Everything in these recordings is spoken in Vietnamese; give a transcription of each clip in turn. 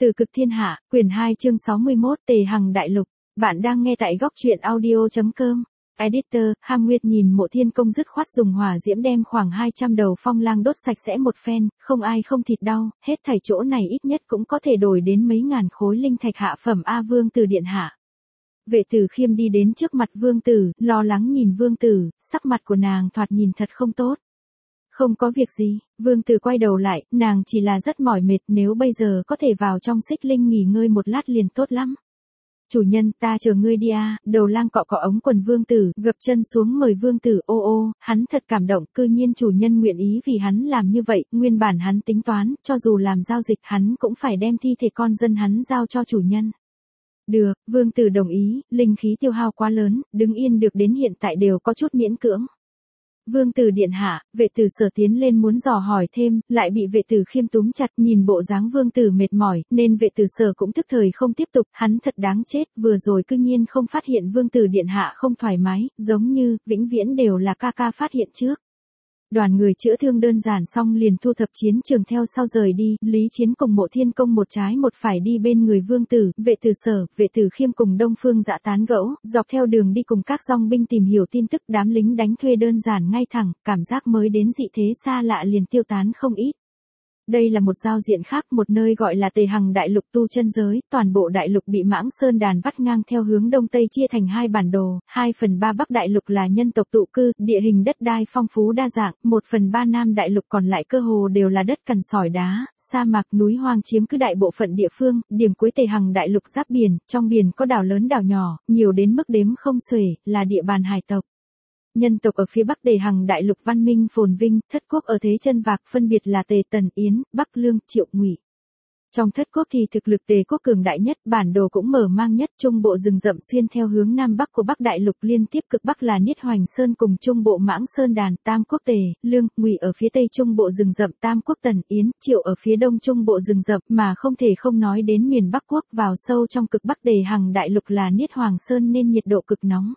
Từ cực thiên hạ, quyển 2 chương 61 Tề Hằng Đại Lục. Bạn đang nghe tại góc truyện audio.com. Editor, Ham Nguyệt nhìn Mộ Thiên Công dứt khoát dùng hỏa diễm đem khoảng 200 đầu phong lang đốt sạch sẽ một phen, không ai không thịt đau, hết thảy chỗ này ít nhất cũng có thể đổi đến mấy ngàn khối linh thạch hạ phẩm A Vương Tử điện hạ. Vệ Tử Khiêm đi đến trước mặt Vương Tử, lo lắng nhìn Vương Tử, sắc mặt của nàng thoạt nhìn thật không tốt. Không có việc gì, Vương Tử quay đầu lại, nàng chỉ là rất mỏi mệt, nếu bây giờ có thể vào trong xích linh nghỉ ngơi một lát liền tốt lắm. Chủ nhân, ta chờ ngươi đi à, đầu lang cọ cọ ống quần Vương Tử, gập chân xuống mời Vương Tử, ô, hắn thật cảm động, cư nhiên chủ nhân nguyện ý vì hắn làm như vậy, nguyên bản hắn tính toán, cho dù làm giao dịch hắn cũng phải đem thi thể con dân hắn giao cho chủ nhân. Được, Vương Tử đồng ý, linh khí tiêu hao quá lớn, đứng yên được đến hiện tại đều có chút miễn cưỡng. Vương Tử điện hạ, Vệ Tử Sở tiến lên muốn dò hỏi thêm, lại bị Vệ Tử Khiêm túm chặt, nhìn bộ dáng Vương Tử mệt mỏi, nên Vệ Tử Sở cũng tức thời không tiếp tục, hắn thật đáng chết, vừa rồi cư nhiên không phát hiện Vương Tử điện hạ không thoải mái, giống như, vĩnh viễn đều là ca phát hiện trước. Đoàn người chữa thương đơn giản xong liền thu thập chiến trường theo sau rời đi, Lý Chiến cùng Mộ Thiên Công một trái một phải đi bên người Vương Tử, Vệ Tử Sở, Vệ Tử Khiêm cùng Đông Phương Dạ tán gẫu, dọc theo đường đi cùng các dòng binh tìm hiểu tin tức, đám lính đánh thuê đơn giản ngay thẳng, cảm giác mới đến dị thế xa lạ liền tiêu tán không ít. Đây là một giao diện khác, một nơi gọi là Tề Hằng Đại Lục tu chân giới, toàn bộ đại lục bị Mãng Sơn đàn vắt ngang theo hướng đông tây chia thành hai bản đồ, 2/3 Bắc Đại Lục là nhân tộc tụ cư, địa hình đất đai phong phú đa dạng, 1/3 Nam Đại Lục còn lại cơ hồ đều là đất cằn sỏi đá, sa mạc núi hoang chiếm cứ đại bộ phận địa phương, điểm cuối Tề Hằng Đại Lục giáp biển, trong biển có đảo lớn đảo nhỏ, nhiều đến mức đếm không xuể, là địa bàn hải tộc. Nhân tộc ở phía Bắc Tề Hằng Đại Lục văn minh phồn vinh, thất quốc ở thế chân vạc, phân biệt là Tề Tần Yến, Bắc Lương, Triệu Ngụy. Trong thất quốc thì thực lực Tề quốc cường đại nhất, bản đồ cũng mở mang nhất, trung bộ rừng rậm xuyên theo hướng nam bắc của Bắc Đại Lục liên tiếp cực bắc là Niết Hoành Sơn cùng trung bộ Mãng Sơn đàn, Tam quốc Tề, Lương, Ngụy ở phía tây trung bộ rừng rậm, Tam quốc Tần, Yến, Triệu ở phía đông trung bộ rừng rậm, mà không thể không nói đến miền Bắc quốc, vào sâu trong cực Bắc Tề Hằng Đại Lục là Niết Hoàng Sơn nên nhiệt độ cực nóng.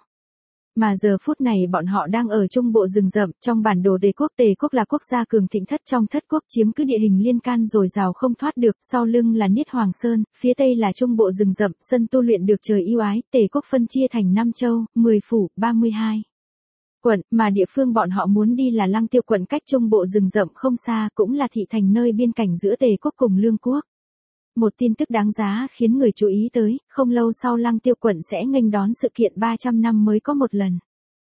Mà giờ phút này bọn họ đang ở trung bộ rừng rậm, trong bản đồ Tề quốc là quốc gia cường thịnh thất trong thất quốc, chiếm cứ địa hình liên can dồi dào không thoát được, sau lưng là Niết Hoàng Sơn, phía tây là trung bộ rừng rậm, sân tu luyện được trời ưu ái, Tề quốc phân chia thành 5 châu, 10 phủ, 32 quận, mà địa phương bọn họ muốn đi là Lăng Tiêu quận, cách trung bộ rừng rậm không xa, cũng là thị thành nơi biên cảnh giữa Tề quốc cùng Lương quốc. Một tin tức đáng giá khiến người chú ý tới, không lâu sau Lăng Tiêu quận sẽ nghênh đón sự kiện 300 năm mới có một lần.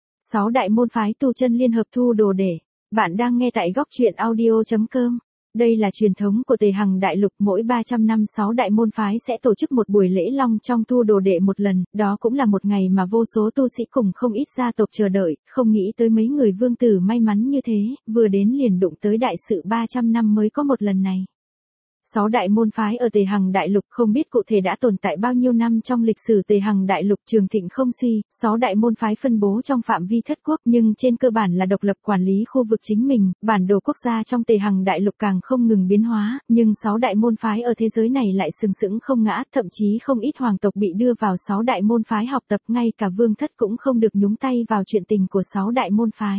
6 đại môn phái tu chân liên hợp thu đồ để. Bạn đang nghe tại góc truyện audio.com. Đây là truyền thống của Tề Hằng Đại Lục, mỗi 300 năm 6 đại môn phái sẽ tổ chức một buổi lễ long trong thu đồ đệ một lần, đó cũng là một ngày mà vô số tu sĩ cùng không ít gia tộc chờ đợi, không nghĩ tới mấy người Vương Tử may mắn như thế, vừa đến liền đụng tới đại sự 300 năm mới có một lần này. 6 đại môn phái ở Tề Hằng Đại Lục không biết cụ thể đã tồn tại bao nhiêu năm trong lịch sử Tề Hằng Đại Lục trường thịnh không suy, 6 đại môn phái phân bố trong phạm vi thất quốc nhưng trên cơ bản là độc lập quản lý khu vực chính mình, bản đồ quốc gia trong Tề Hằng Đại Lục càng không ngừng biến hóa, nhưng 6 đại môn phái ở thế giới này lại sừng sững không ngã, thậm chí không ít hoàng tộc bị đưa vào 6 đại môn phái học tập, ngay cả vương thất cũng không được nhúng tay vào chuyện tình của 6 đại môn phái.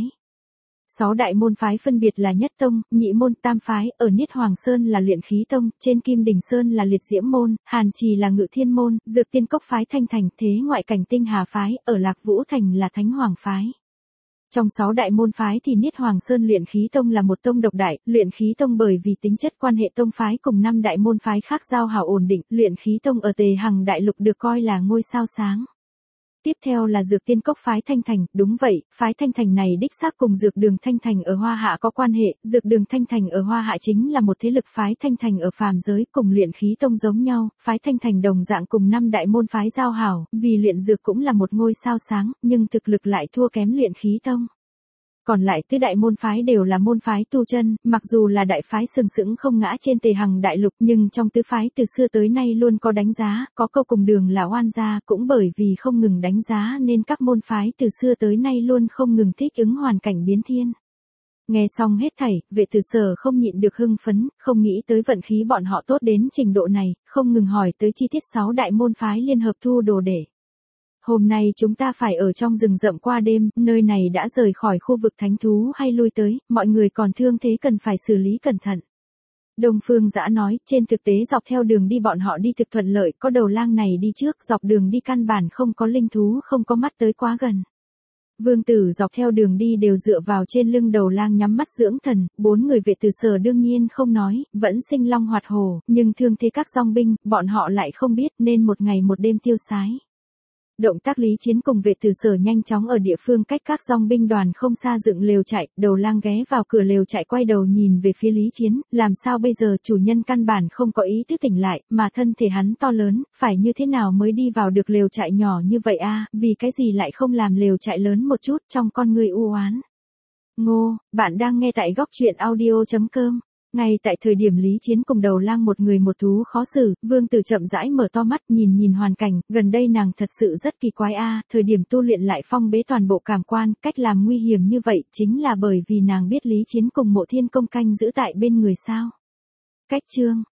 6 đại môn phái phân biệt là Nhất Tông, Nhị Môn, Tam Phái, ở Niết Hoàng Sơn là Luyện Khí Tông, trên Kim Đỉnh Sơn là Liệt Diễm Môn, Hàn Trì là Ngự Thiên Môn, Dược Tiên Cốc Phái Thanh Thành, Thế Ngoại Cảnh Tinh Hà Phái, ở Lạc Vũ Thành là Thánh Hoàng Phái. Trong 6 đại môn phái thì Niết Hoàng Sơn Luyện Khí Tông là một tông độc đại, Luyện Khí Tông bởi vì tính chất quan hệ tông phái cùng 5 đại môn phái khác giao hảo ổn định, Luyện Khí Tông ở Tề Hằng Đại Lục được coi là ngôi sao sáng. Tiếp theo là Dược Tiên Cốc Phái Thanh Thành, đúng vậy, Phái Thanh Thành này đích xác cùng Dược Đường Thanh Thành ở Hoa Hạ có quan hệ, Dược Đường Thanh Thành ở Hoa Hạ chính là một thế lực Phái Thanh Thành ở phàm giới, cùng Luyện Khí Tông giống nhau, Phái Thanh Thành đồng dạng cùng 5 đại môn phái giao hảo, vì luyện dược cũng là một ngôi sao sáng, nhưng thực lực lại thua kém Luyện Khí Tông. Còn lại tứ đại môn phái đều là môn phái tu chân, mặc dù là đại phái sừng sững không ngã trên Tề Hằng Đại Lục, nhưng trong tứ phái từ xưa tới nay luôn có đánh giá, có câu cùng đường là oan gia, cũng bởi vì không ngừng đánh giá nên các môn phái từ xưa tới nay luôn không ngừng thích ứng hoàn cảnh biến thiên. Nghe xong hết thảy, Vệ Tử Sở không nhịn được hưng phấn, không nghĩ tới vận khí bọn họ tốt đến trình độ này, không ngừng hỏi tới chi tiết 6 đại môn phái liên hợp thu đồ để. Hôm nay chúng ta phải ở trong rừng rậm qua đêm, nơi này đã rời khỏi khu vực thánh thú hay lui tới, mọi người còn thương thế cần phải xử lý cẩn thận. Đông Phương Dã nói, trên thực tế dọc theo đường đi bọn họ đi thực thuận lợi, có đầu lang này đi trước, dọc đường đi căn bản không có linh thú, không có mắt tới quá gần. Vương Tử dọc theo đường đi đều dựa vào trên lưng đầu lang nhắm mắt dưỡng thần, 4 người vệ tử sở đương nhiên không nói, vẫn sinh long hoạt hổ, nhưng thương thế các dòng binh, bọn họ lại không biết nên một ngày một đêm tiêu sái. Động tác Lý Chiến cùng vệ tử sở nhanh chóng ở địa phương cách các dòng binh đoàn không xa dựng lều trại, đầu lang ghé vào cửa lều trại quay đầu nhìn về phía Lý Chiến, làm sao bây giờ chủ nhân căn bản không có ý thức tỉnh lại, mà thân thể hắn to lớn, phải như thế nào mới đi vào được lều trại nhỏ như vậy a? Vì cái gì lại không làm lều trại lớn một chút, trong con người u oán. Ngô, bạn đang nghe tại góc truyện audio.com. Ngay tại thời điểm Lý Chiến cùng đầu lang một người một thú khó xử, Vương Tử chậm rãi mở to mắt nhìn hoàn cảnh, gần đây nàng thật sự rất kỳ quái a, thời điểm tu luyện lại phong bế toàn bộ cảm quan, cách làm nguy hiểm như vậy chính là bởi vì nàng biết Lý Chiến cùng Mộ Thiên Công canh giữ tại bên người sao. Cách chương